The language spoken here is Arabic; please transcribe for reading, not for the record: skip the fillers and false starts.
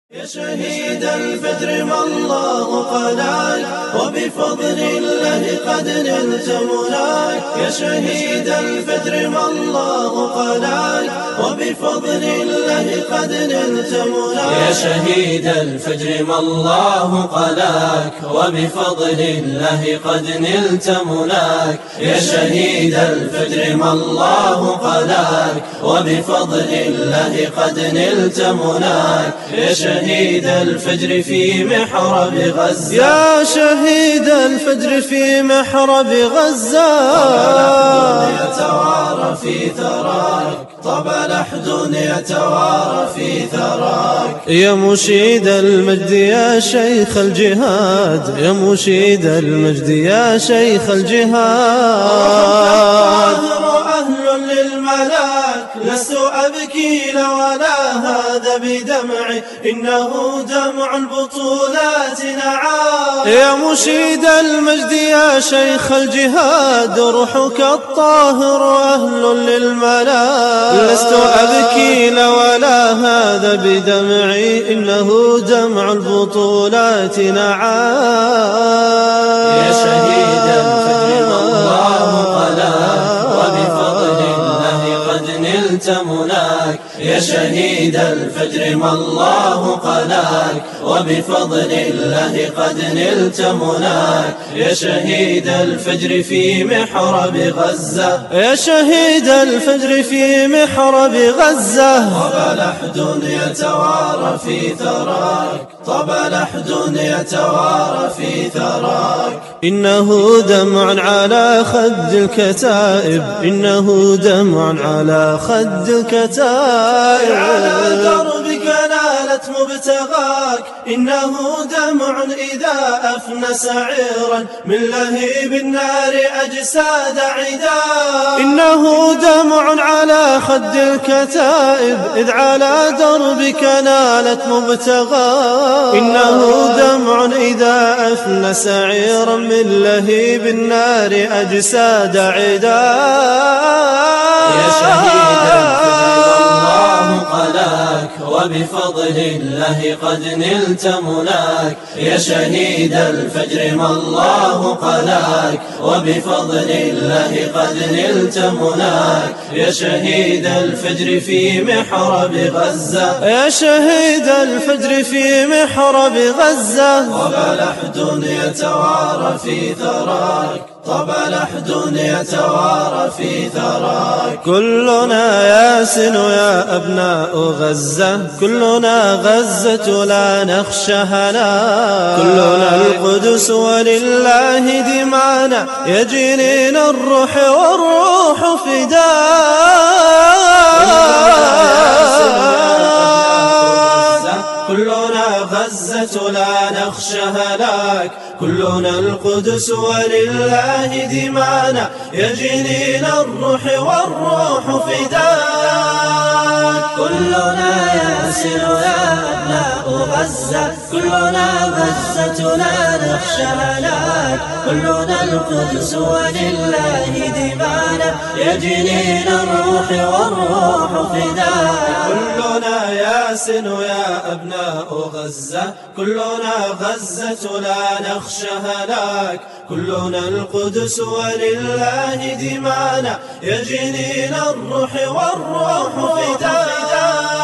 يا شهيد الفجر ما الله قلاك، وبفضل الله قد نلت مناك. يا شهيد الفجر ما الله قلاك، وبفضل الله قد نلت مناك. يا شهيد الفجر ما الله قلاك، وبفضل الله قد نلت مناك. يا شهيد الفجر ما الله قلاك، وبفضل الله قد نلت مناك. يا شهيد الفجر في محراب غزة، يا شهيد الفجر في محراب غزة، يتوارى في ثراك، طبع لحد يتوارى في ثراك. يا مشيد المجد يا شيخ الجهاد، يا مشيد المجد يا شيخ الجهاد. أهل للملاك، لست أبكي ولا هذا بدمعي، إنه دمع البطولات نعام. يا مشيد المجد يا شيخ الجهاد، روحك الطاهر أهل للملاك، لست أبكي ولا هذا بدمعي، إنه دمع البطولات نعام. يا شهيد الفجر ما الله قلاك، وبفضل الله قد نلت مناك. يا شهيد الفجر ما الله قلاك، وبفضل الله قد نلت مناك. يا شهيد الفجر في محراب غزة، يا شهيد الفجر في محراب غزة، طبع لحد يتوارى في ثراك، طبع لحد يتوارى في ثراك. إنه دمع على خد الكتائب، إنه دمع على خد الكتائب. على دربك نالت مبتغاك، إنه دمع إذا أفنى سعيرا من لهيب النار أجساد عداك. إنه دمع على خد الكتائب، إذ على دربك نالت مبتغاك. إنه دمع إذا أفنى سعيرا من لهيب النار أجساد عداك. يا شهيد الفجر الله قلاك، وبفضل الله قد نلت مناك. يا شهيد الفجر ما الله قلاك، وبفضل الله قد نلت مناك. يا شهيد الفجر في محراب غزة، يا شهيد الفجر في محراب غزة، طبع لحد يتوارى في ثراك، طبع لحد يتوارى في ثراك. كلنا ياسن يا أبناء غزة، كلنا غزة لا نخشى هلاك. كلنا القدس ولله دمعنا، يا جنين الروح والروح فداك. كلنا غزة لا نخشى هلاك، كلنا القدس ولله دمانا، يا جنين الروح والروح فداك. كلنا ياسر يا أبناء غزة، كلنا غزة لا نخشى هلاك. كلنا القدس ولله دمانا، يا جنين الروح والروح فداك. كلنا ياسن يا أبناء غزة، كلنا غزة لا نخشى هلاك. كلنا القدس ولله دمانا، يا جنين الروح والروح فداك.